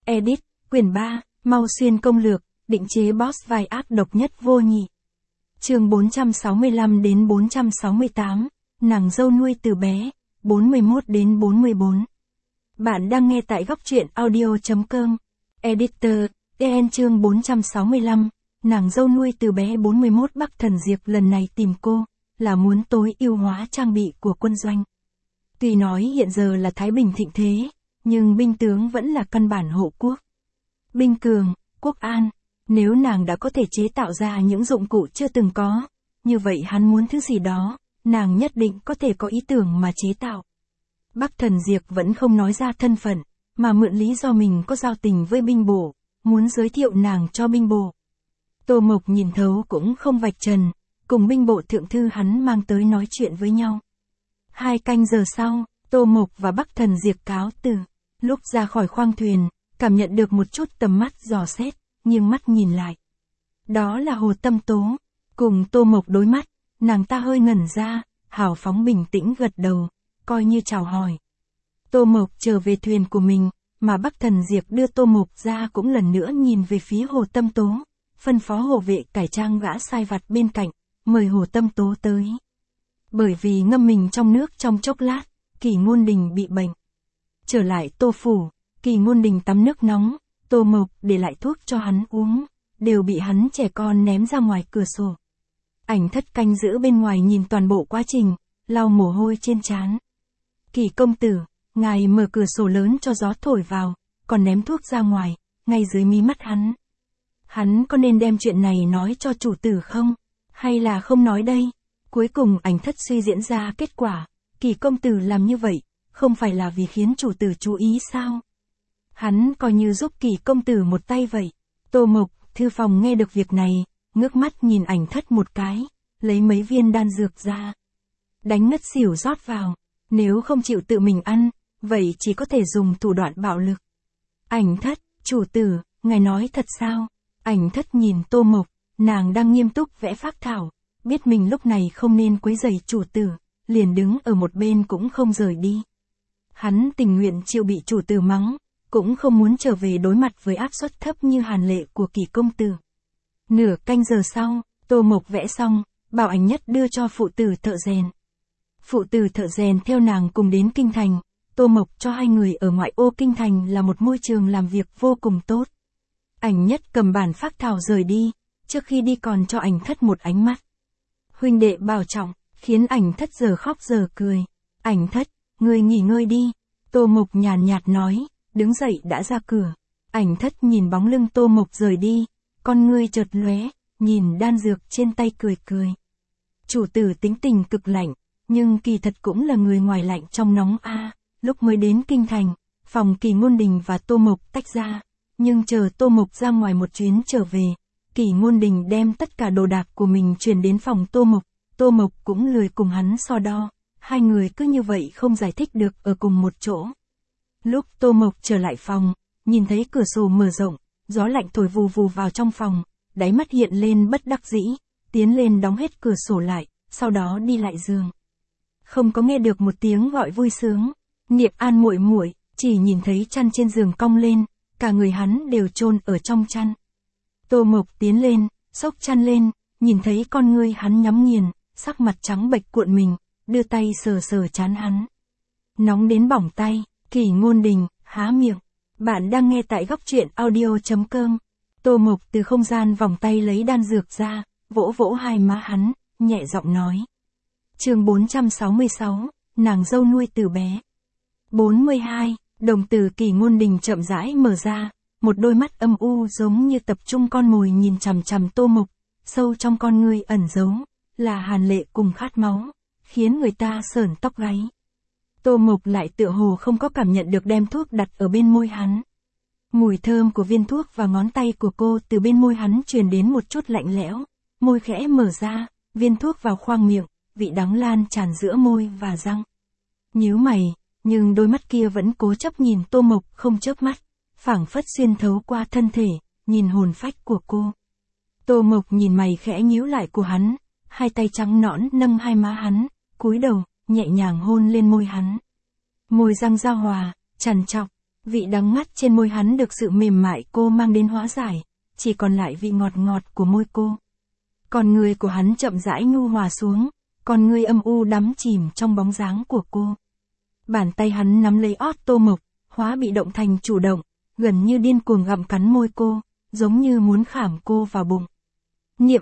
Edit, quyển 3, Mau Xuyên công lược, định chế boss vai ác độc nhất vô nhị. Chương 465 đến 468, nàng dâu nuôi từ bé, 41 đến 44. Bạn đang nghe tại góc truyện audio.com. Editor, EN chương 465, nàng dâu nuôi từ bé 41. Bắc Thần Diệp lần này tìm cô, là muốn tối ưu hóa trang bị của quân doanh. Tuy nói hiện giờ là Thái Bình thịnh thế, nhưng binh tướng vẫn là căn bản hộ quốc. Binh cường, quốc an, nếu nàng đã có thể chế tạo ra những dụng cụ chưa từng có, như vậy hắn muốn thứ gì đó, nàng nhất định có thể có ý tưởng mà chế tạo. Bắc Thần Diệp vẫn không nói ra thân phận, mà mượn lý do mình có giao tình với binh bộ, muốn giới thiệu nàng cho binh bộ. Tô Mộc nhìn thấu cũng không vạch trần, cùng binh bộ thượng thư hắn mang tới nói chuyện với nhau. 2 canh giờ sau, Tô Mộc và Bắc Thần Diệp cáo từ. Lúc ra khỏi khoang thuyền, cảm nhận được một chút tầm mắt dò xét, nhưng mắt nhìn lại. Đó là Hồ Tâm Tố. Cùng Tô Mộc đối mắt, nàng ta hơi ngẩn ra, hào phóng bình tĩnh gật đầu, coi như chào hỏi. Tô Mộc trở về thuyền của mình, mà Bắc Thần Diệp đưa Tô Mộc ra cũng lần nữa nhìn về phía Hồ Tâm Tố, phân phó hộ vệ cải trang gã sai vặt bên cạnh, mời Hồ Tâm Tố tới. Bởi vì ngâm mình trong nước trong chốc lát, Kỳ Ngôn Đình bị bệnh. Trở lại Tô Phủ, Kỳ Ngôn Đình tắm nước nóng, Tô Mộc để lại thuốc cho hắn uống, đều bị hắn trẻ con ném ra ngoài cửa sổ. Ảnh Thất canh giữ bên ngoài nhìn toàn bộ quá trình, lau mồ hôi trên trán. Kỳ công tử, ngài mở cửa sổ lớn cho gió thổi vào, còn ném thuốc ra ngoài, ngay dưới mí mắt hắn. Hắn có nên đem chuyện này nói cho chủ tử không? Hay là không nói đây? Cuối cùng Ảnh Thất suy diễn ra kết quả, Kỳ công tử làm như vậy, không phải là vì khiến chủ tử chú ý sao? Hắn coi như giúp Kỳ công tử một tay vậy. Tô Mộc, thư phòng nghe được việc này, ngước mắt nhìn Ảnh Thất một cái, lấy mấy viên đan dược ra. Đánh ngất xỉu rót vào, nếu không chịu tự mình ăn, vậy chỉ có thể dùng thủ đoạn bạo lực. Ảnh Thất, chủ tử, ngài nói thật sao? Ảnh Thất nhìn Tô Mộc, nàng đang nghiêm túc vẽ phác thảo, biết mình lúc này không nên quấy rầy chủ tử, liền đứng ở một bên cũng không rời đi. Hắn tình nguyện chịu bị chủ tử mắng, cũng không muốn trở về đối mặt với áp suất thấp như hàn lệ của Kỳ công tử. Nửa canh giờ sau, Tô Mộc vẽ xong, bảo Ảnh Nhất đưa cho phụ tử thợ rèn. Phụ tử thợ rèn theo nàng cùng đến kinh thành, Tô Mộc cho hai người ở ngoại ô kinh thành là một môi trường làm việc vô cùng tốt. Ảnh Nhất cầm bản phác thảo rời đi, trước khi đi còn cho Ảnh Thất một ánh mắt. Huynh đệ bảo trọng, khiến Ảnh Thất giờ khóc giờ cười. Ảnh Thất, ngươi nghỉ ngơi đi. Tô Mộc nhàn nhạt nói, đứng dậy đã ra cửa. Ảnh Thất nhìn bóng lưng Tô Mộc rời đi, con ngươi chợt lóe, nhìn đan dược trên tay cười cười. Chủ tử tính tình cực lạnh, nhưng kỳ thật cũng là người ngoài lạnh trong nóng a. Lúc mới đến kinh thành, phòng Kỳ Ngôn Đình và Tô Mộc tách ra, nhưng chờ Tô Mộc ra ngoài một chuyến trở về, Kỳ Ngôn Đình đem tất cả đồ đạc của mình chuyển đến phòng Tô Mộc, Tô Mộc cũng lười cùng hắn so đo, hai người cứ như vậy không giải thích được ở cùng một chỗ. Lúc Tô Mộc trở lại phòng, nhìn thấy cửa sổ mở rộng, gió lạnh thổi vù vù vào trong phòng, đáy mắt hiện lên bất đắc dĩ, tiến lên đóng hết cửa sổ lại, sau đó đi lại giường. Không có nghe được một tiếng gọi vui sướng, Niệm An muội muội, chỉ nhìn thấy chăn trên giường cong lên, cả người hắn đều chôn ở trong chăn. Tô Mộc tiến lên, xốc chăn lên, nhìn thấy con ngươi hắn nhắm nghiền, sắc mặt trắng bệch cuộn mình, đưa tay sờ sờ trán hắn. Nóng đến bỏng tay, Kỳ Ngôn Đình, há miệng. Bạn đang nghe tại góc truyện audio.com. Tô Mộc từ không gian vòng tay lấy đan dược ra, vỗ vỗ hai má hắn, nhẹ giọng nói. Chương 466, nàng dâu nuôi từ bé. 42, đồng tử Kỳ Ngôn Đình chậm rãi mở ra, một đôi mắt âm u giống như tập trung con mồi nhìn chằm chằm Tô Mộc, sâu trong con ngươi ẩn giấu là hàn lệ cùng khát máu, khiến người ta sởn tóc gáy. Tô Mộc lại tựa hồ không có cảm nhận được đem thuốc đặt ở bên môi hắn. Mùi thơm của viên thuốc và ngón tay của cô từ bên môi hắn truyền đến một chút lạnh lẽo, môi khẽ mở ra, viên thuốc vào khoang miệng, vị đắng lan tràn giữa môi và răng. Nhíu mày, nhưng đôi mắt kia vẫn cố chấp nhìn Tô Mộc không chớp mắt, phảng phất xuyên thấu qua thân thể, nhìn hồn phách của cô. Tô Mộc nhìn mày khẽ nhíu lại của hắn, hai tay trắng nõn nâng hai má hắn, cúi đầu, nhẹ nhàng hôn lên môi hắn. Môi răng giao hòa, trằn trọc, Vị đắng ngắt trên môi hắn được sự mềm mại cô mang đến hóa giải, chỉ còn lại vị ngọt ngọt của môi cô. Con người của hắn chậm rãi nhu hòa xuống, con người âm u đắm chìm trong bóng dáng của cô. Bàn tay hắn nắm lấy ót Tô Mộc, hóa bị động thành chủ động, gần như điên cuồng gặm cắn môi cô, giống như muốn khảm cô vào bụng. Niệm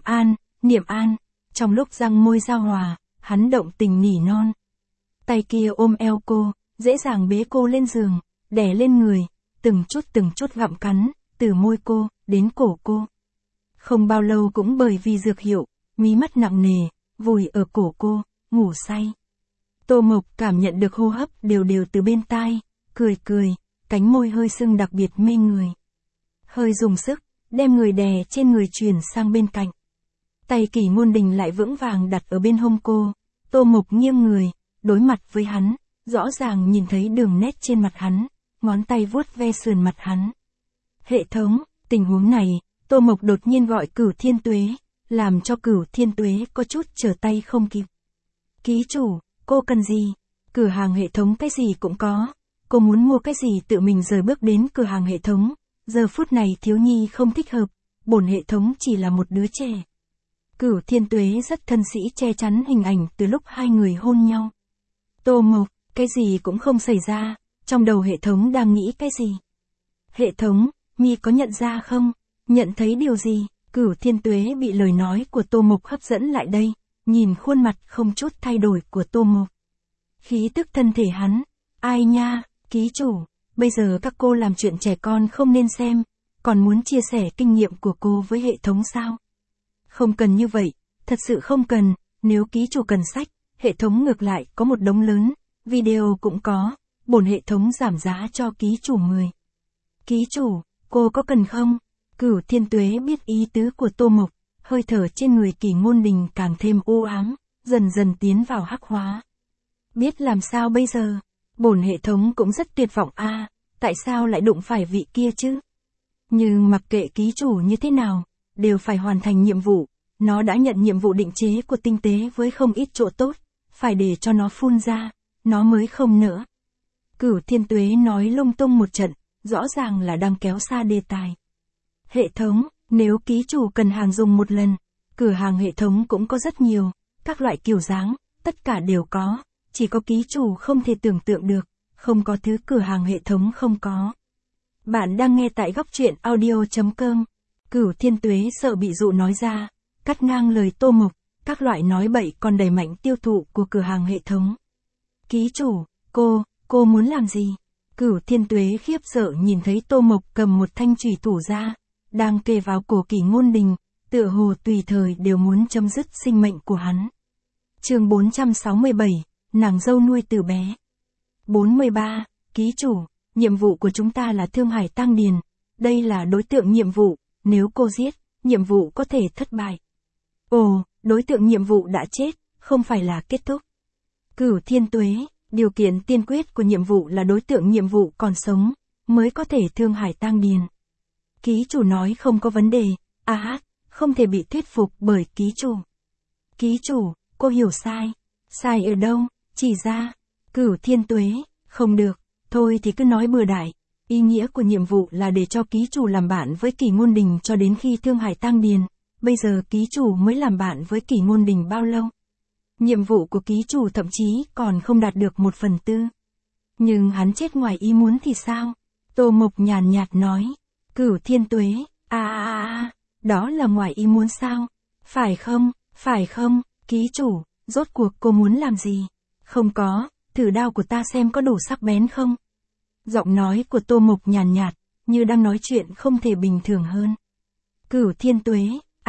An, trong lúc răng môi giao hòa, hắn động tình nỉ non. Tay kia ôm eo cô, dễ dàng bế cô lên giường, đè lên người, từng chút gặm cắn, từ môi cô, đến cổ cô. Không bao lâu cũng bởi vì dược hiệu, mí mắt nặng nề, vùi ở cổ cô, ngủ say. Tô Mộc cảm nhận được hô hấp đều đều từ bên tai, cười, cánh môi hơi sưng đặc biệt mê người. Hơi dùng sức, đem người đè trên người chuyển sang bên cạnh. Tay Kỷ Ngôn Đình lại vững vàng đặt ở bên hông cô, Tô Mộc nghiêng người, đối mặt với hắn, rõ ràng nhìn thấy đường nét trên mặt hắn, ngón tay vuốt ve sườn mặt hắn. Hệ thống, tình huống này, Tô Mộc đột nhiên gọi Cửu Thiên Tuế, làm cho Cửu Thiên Tuế có chút trở tay không kịp. Ký chủ, cô cần gì? Cửa hàng hệ thống cái gì cũng có. Cô muốn mua cái gì tự mình rời bước đến cửa hàng hệ thống. Giờ phút này thiếu nhi không thích hợp, bổn hệ thống chỉ là một đứa trẻ. Cửu Thiên Tuế rất thân sĩ che chắn hình ảnh từ lúc hai người hôn nhau. Tô Mộc, cái gì cũng không xảy ra, trong đầu hệ thống đang nghĩ cái gì? Hệ thống, mi có nhận ra không? Nhận thấy điều gì? Cửu Thiên Tuế bị lời nói của Tô Mộc hấp dẫn lại đây, nhìn khuôn mặt không chút thay đổi của Tô Mộc. Khí tức thân thể hắn, ai nha, ký chủ, bây giờ các cô làm chuyện trẻ con không nên xem, còn muốn chia sẻ kinh nghiệm của cô với hệ thống sao? Không cần như vậy, thật sự không cần, nếu ký chủ cần sách, hệ thống ngược lại có một đống lớn, video cũng có, bổn hệ thống giảm giá cho ký chủ 10. Ký chủ, cô có cần không? Cửu Thiên Tuế biết ý tứ của Tô Mộc, hơi thở trên người Kỷ Ngôn Đình càng thêm u ám, dần dần tiến vào hắc hóa. Biết làm sao bây giờ? Bổn hệ thống cũng rất tuyệt vọng a, tại sao lại đụng phải vị kia chứ? Nhưng mặc kệ ký chủ như thế nào, đều phải hoàn thành nhiệm vụ, nó đã nhận nhiệm vụ định chế của tinh tế với không ít chỗ tốt, phải để cho nó phun ra, nó mới không nỡ. Cửu Thiên Tuế nói lung tung một trận, rõ ràng là đang kéo xa đề tài. Hệ thống, nếu ký chủ cần hàng dùng một lần, cửa hàng hệ thống cũng có rất nhiều, các loại kiểu dáng, tất cả đều có, chỉ có ký chủ không thể tưởng tượng được, không có thứ cửa hàng hệ thống không có. Bạn đang nghe tại góc truyện audio.com. Cửu Thiên Tuế sợ bị dụ nói ra, cắt ngang lời Tô Mộc, các loại nói bậy còn đẩy mạnh tiêu thụ của cửa hàng hệ thống. Ký chủ, cô muốn làm gì? Cửu Thiên Tuế khiếp sợ nhìn thấy Tô Mộc cầm một thanh chùy thủ ra, đang kề vào cổ Kỷ Ngôn Đình, tựa hồ tùy thời đều muốn chấm dứt sinh mệnh của hắn. Chương 467, nàng dâu nuôi từ bé. 43, ký chủ, nhiệm vụ của chúng ta là Thương Hải Tăng Điền, đây là đối tượng nhiệm vụ, nếu cô giết, nhiệm vụ có thể thất bại. Ồ, đối tượng nhiệm vụ đã chết, không phải là kết thúc. Cửu Thiên Tuế, điều kiện tiên quyết của nhiệm vụ là đối tượng nhiệm vụ còn sống, mới có thể Thương Hải Tăng Điền. Ký chủ nói không có vấn đề, không thể bị thuyết phục bởi ký chủ. Ký chủ, cô hiểu sai. Sai ở đâu, chỉ ra. Cửu Thiên Tuế, không được, thôi thì cứ nói bừa đại. Ý nghĩa của nhiệm vụ là để cho ký chủ làm bạn với Kỷ Ngôn Đình cho đến khi Thương Hải Tăng Điền. Bây giờ ký chủ mới làm bạn với Kỷ Ngôn Đình bao lâu? Nhiệm vụ của ký chủ thậm chí còn không đạt được 1/4. Nhưng hắn chết ngoài ý muốn thì sao? Tô Mộc nhàn nhạt nói. Cửu Thiên Tuế, đó là ngoài ý muốn sao? Phải không, ký chủ, rốt cuộc cô muốn làm gì? Không có, thử đao của ta xem có đủ sắc bén không? Giọng nói của Tô Mộc nhàn nhạt, như đang nói chuyện không thể bình thường hơn. Cửu Thiên Tuế,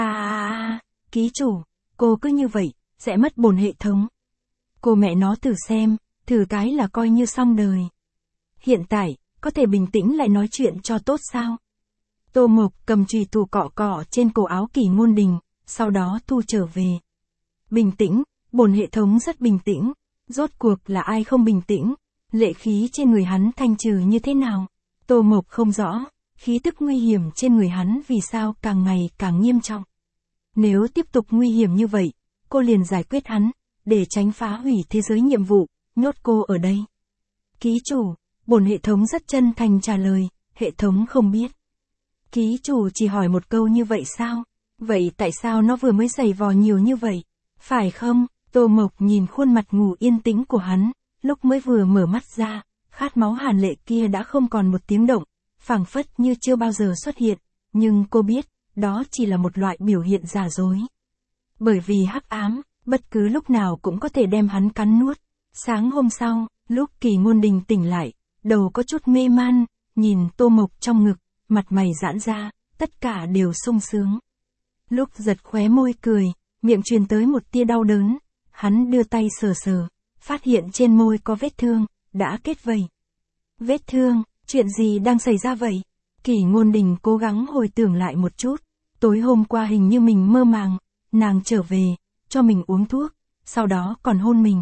ký chủ, cô cứ như vậy, sẽ mất bổn hệ thống. Cô mẹ nó thử xem, thử cái là coi như xong đời. Hiện tại, có thể bình tĩnh lại nói chuyện cho tốt sao? Tô Mộc cầm chùy thủ cọ trên cổ áo Kỷ Ngôn Đình, sau đó thu trở về. Bình tĩnh, bổn hệ thống rất bình tĩnh, rốt cuộc là ai không bình tĩnh, lệ khí trên người hắn thanh trừ như thế nào? Tô Mộc không rõ, khí tức nguy hiểm trên người hắn vì sao càng ngày càng nghiêm trọng. Nếu tiếp tục nguy hiểm như vậy, cô liền giải quyết hắn, để tránh phá hủy thế giới nhiệm vụ, nhốt cô ở đây. Ký chủ, Bổn hệ thống rất chân thành trả lời, hệ thống không biết. Ký chủ chỉ hỏi một câu như vậy sao? Vậy tại sao nó vừa mới giày vò nhiều như vậy? Phải không? Tô Mộc nhìn khuôn mặt ngủ yên tĩnh của hắn, lúc mới vừa mở mắt ra, khát máu hàn lệ kia đã không còn một tiếng động, phảng phất như chưa bao giờ xuất hiện, nhưng cô biết, đó chỉ là một loại biểu hiện giả dối. Bởi vì hắc ám, bất cứ lúc nào cũng có thể đem hắn cắn nuốt. Sáng hôm sau, lúc Kỳ Ngôn Đình tỉnh lại, đầu có chút mê man, nhìn Tô Mộc trong ngực, mặt mày giãn ra, tất cả đều sung sướng. Lúc giật khóe môi cười, miệng truyền tới một tia đau đớn, hắn đưa tay sờ sờ, phát hiện trên môi có vết thương, đã kết vảy. Vết thương, chuyện gì đang xảy ra vậy? Kỳ Ngôn Đình cố gắng hồi tưởng lại một chút, tối hôm qua hình như mình mơ màng, nàng trở về, cho mình uống thuốc, sau đó còn hôn mình.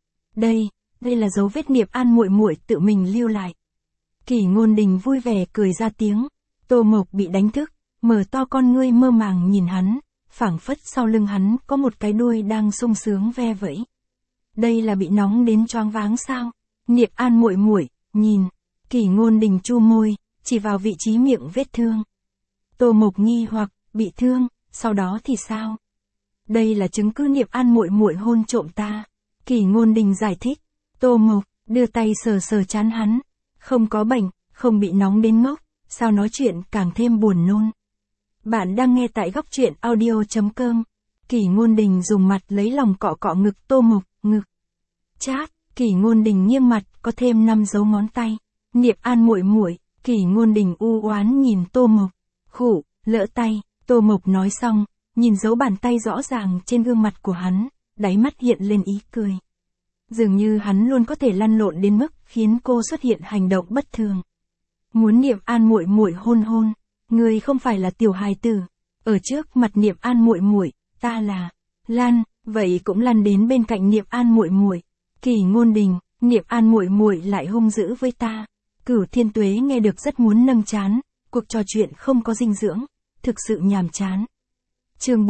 Đây là dấu vết Niệm An muội muội tự mình lưu lại. Kỳ Ngôn Đình vui vẻ cười ra tiếng, Tô Mộc bị đánh thức, mở to con ngươi mơ màng nhìn hắn, phảng phất sau lưng hắn có một cái đuôi đang sung sướng ve vẫy. Đây là bị nóng đến choáng váng sao? Niệm An muội muội, nhìn. Kỳ Ngôn Đình chu môi, chỉ vào vị trí miệng vết thương. Tô Mộc nghi hoặc, bị thương, sau đó thì sao? Đây là chứng cứ Niệm An muội muội hôn trộm ta. Kỳ Ngôn Đình giải thích. Tô Mộc đưa tay sờ sờ trán hắn, không có bệnh, không bị nóng đến ngốc, sao nói chuyện càng thêm buồn nôn. Bạn đang nghe tại Góc Truyện Audio.com. Kỳ Ngôn Đình dùng mặt lấy lòng cọ cọ ngực Tô Mộc, ngực. Chát, Kỳ Ngôn Đình nghiêng mặt, có thêm 5 dấu ngón tay. Niệm An muội muội, Kỳ Ngôn Đình u oán nhìn Tô Mộc. Khụ, lỡ tay, Tô Mộc nói xong, nhìn dấu bàn tay rõ ràng trên gương mặt của hắn, đáy mắt hiện lên ý cười. Dường như hắn luôn có thể lăn lộn đến mức khiến cô xuất hiện hành động bất thường. Muốn Niệm An muội muội hôn hôn, người không phải là tiểu hài tử, ở trước mặt Niệm An muội muội, ta là Lan, vậy cũng lăn đến bên cạnh Niệm An muội muội. Kỳ Ngôn Đình, Niệm An muội muội lại hung dữ với ta. Cửu Thiên Tuế nghe được rất muốn nâng trán, cuộc trò chuyện không có dinh dưỡng, thực sự nhàm chán. Chương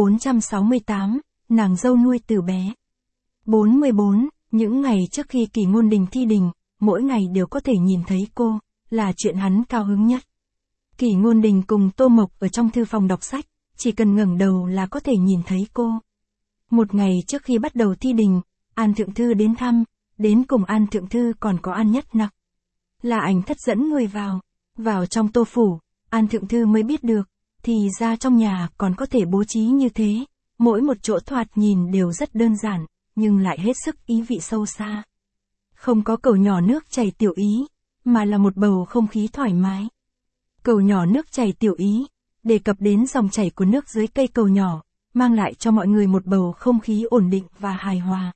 468, nàng dâu nuôi từ bé. 44, những ngày trước khi Kỳ Ngôn Đình thi đình, mỗi ngày đều có thể nhìn thấy cô, là chuyện hắn cao hứng nhất. Kỳ Ngôn Đình cùng Tô Mộc ở trong thư phòng đọc sách, chỉ cần ngẩng đầu là có thể nhìn thấy cô. Một ngày trước khi bắt đầu thi đình, An Thượng Thư đến thăm, đến cùng An Thượng Thư còn có An Nhất Nặc. Là Ảnh Thất dẫn người vào trong Tô phủ, An Thượng Thư mới biết được, thì ra trong nhà còn có thể bố trí như thế, mỗi một chỗ thoạt nhìn đều rất đơn giản, nhưng lại hết sức ý vị sâu xa. Không có cầu nhỏ nước chảy tiểu ý, mà là một bầu không khí thoải mái. Cầu nhỏ nước chảy tiểu ý, đề cập đến dòng chảy của nước dưới cây cầu nhỏ, mang lại cho mọi người một bầu không khí ổn định và hài hòa.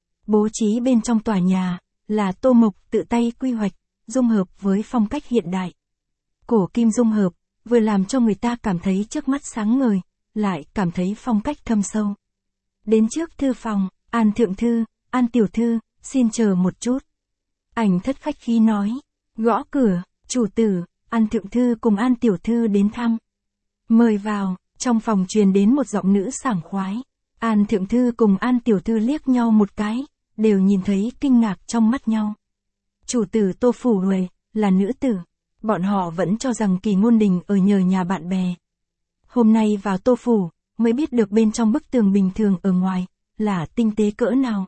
Bố trí bên trong tòa nhà, là Tô Mộc tự tay quy hoạch, dung hợp với phong cách hiện đại. Cổ kim dung hợp, vừa làm cho người ta cảm thấy trước mắt sáng ngời, lại cảm thấy phong cách thâm sâu. Đến trước thư phòng, An Thượng Thư, An Tiểu Thư, xin chờ một chút. Ảnh Thất khách khí nói, gõ cửa, chủ tử, An Thượng Thư cùng An Tiểu Thư đến thăm. Mời vào, trong phòng truyền đến một giọng nữ sảng khoái. An Thượng Thư cùng An Tiểu Thư liếc nhau một cái, đều nhìn thấy kinh ngạc trong mắt nhau. Chủ tử Tô Phủ Huệ, là nữ tử. Bọn họ vẫn cho rằng Kỳ Ngôn Đình ở nhờ nhà bạn bè. Hôm nay vào Tô Phủ, mới biết được bên trong bức tường bình thường ở ngoài, là tinh tế cỡ nào.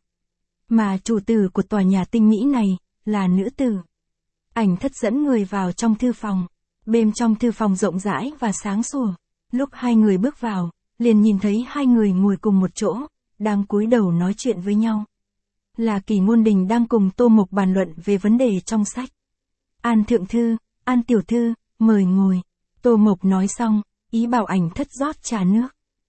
Mà chủ tử của tòa nhà tinh mỹ này, là nữ tử. Ảnh Thất dẫn người vào trong thư phòng. Bên trong thư phòng rộng rãi và sáng sủa. Lúc hai người bước vào, liền nhìn thấy hai người ngồi cùng một chỗ, đang cúi đầu nói chuyện với nhau. Là Kỳ Ngôn Đình đang cùng Tô Mộc bàn luận về vấn đề trong sách. An Thượng Thư, An Tiểu Thư, mời ngồi. Tô Mộc nói xong, ý bảo Ảnh Thất rót trà nước.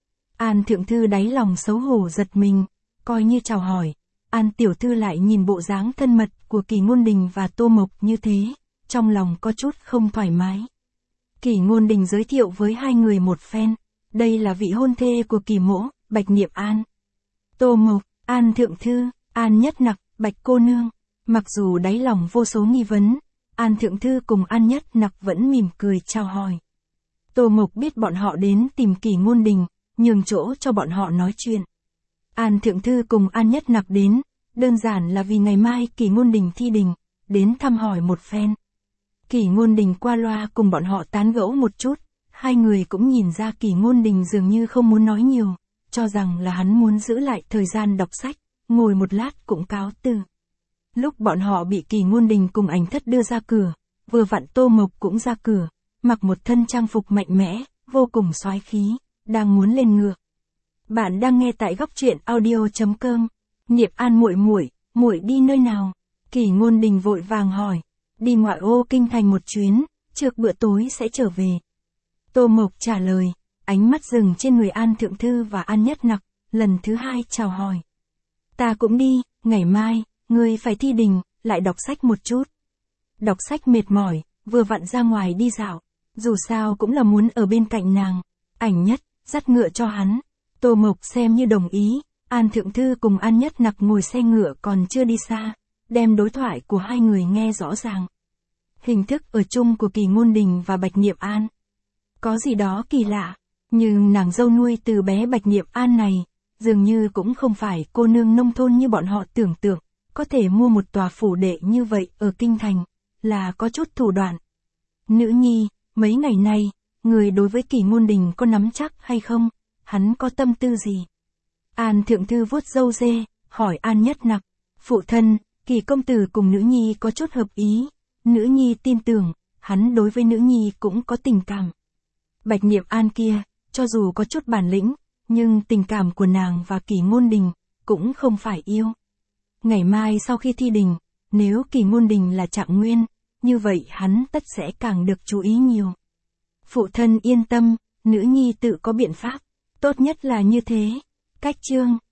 An Thượng Thư đáy lòng xấu hổ giật mình, coi như chào hỏi. An Tiểu Thư lại nhìn bộ dáng thân mật của Kỳ Ngôn Đình và Tô Mộc như thế, trong lòng có chút không thoải mái. Kỳ Ngôn Đình giới thiệu với hai người một phen, đây là vị hôn thê của Kỳ mỗ, Bạch Niệm An. Tô Mộc, An Thượng Thư, An Nhất Nặc, Bạch cô nương. Mặc dù đáy lòng vô số nghi vấn, An Thượng Thư cùng An Nhất Nặc vẫn mỉm cười chào hỏi. Tô Mộc biết bọn họ đến tìm Kỳ Ngôn Đình, nhường chỗ cho bọn họ nói chuyện. An Thượng Thư cùng An Nhất Nặc đến, đơn giản là vì ngày mai Kỳ Ngôn Đình thi đình, đến thăm hỏi một phen. Kỷ Ngôn Đình qua loa cùng bọn họ tán gẫu một chút, hai người cũng nhìn ra Kỷ Ngôn Đình dường như không muốn nói nhiều, cho rằng là hắn muốn giữ lại thời gian đọc sách, ngồi một lát cũng cáo từ. Lúc bọn họ bị Kỷ Ngôn Đình cùng Ảnh Thất đưa ra cửa, vừa vặn Tô Mộc cũng ra cửa, mặc một thân trang phục mạnh mẽ, vô cùng soái khí, đang muốn lên ngựa. Bạn đang nghe tại góc truyện audio.com. Niệm An muội đi nơi nào? Kỷ Ngôn Đình vội vàng hỏi. Đi ngoại ô kinh thành một chuyến, trước bữa tối sẽ trở về. Tô Mộc trả lời, ánh mắt dừng trên người An Thượng Thư và An Nhất Nặc, lần thứ hai chào hỏi. Ta cũng đi, ngày mai, ngươi phải thi đình, lại đọc sách một chút. Đọc sách mệt mỏi, vừa vặn ra ngoài đi dạo, dù sao cũng là muốn ở bên cạnh nàng. Ảnh Nhất, dắt ngựa cho hắn. Tô Mộc xem như đồng ý, An Thượng Thư cùng An Nhất Nặc ngồi xe ngựa còn chưa đi xa, đem đối thoại của hai người nghe rõ ràng. Hình thức ở chung của Kỷ Ngôn Đình và Bạch Niệm An có gì đó kỳ lạ, nhưng nàng dâu nuôi từ bé Bạch Niệm An này, dường như cũng không phải cô nương nông thôn như bọn họ tưởng tượng, có thể mua một tòa phủ đệ như vậy ở kinh thành, là có chút thủ đoạn. Nữ nhi, mấy ngày nay, người đối với Kỷ Ngôn Đình có nắm chắc hay không, hắn có tâm tư gì? An Thượng Thư vuốt râu dê, hỏi An Nhất Nặc, phụ thân, Kỷ công tử cùng nữ nhi có chút hợp ý, nữ nhi tin tưởng, hắn đối với nữ nhi cũng có tình cảm. Bạch Niệm An kia, cho dù có chút bản lĩnh, nhưng tình cảm của nàng và Kỷ Ngôn Đình cũng không phải yêu. Ngày mai sau khi thi đình, nếu Kỷ Ngôn Đình là trạng nguyên, như vậy hắn tất sẽ càng được chú ý nhiều. Phụ thân yên tâm, nữ nhi tự có biện pháp, tốt nhất là như thế. Cách chương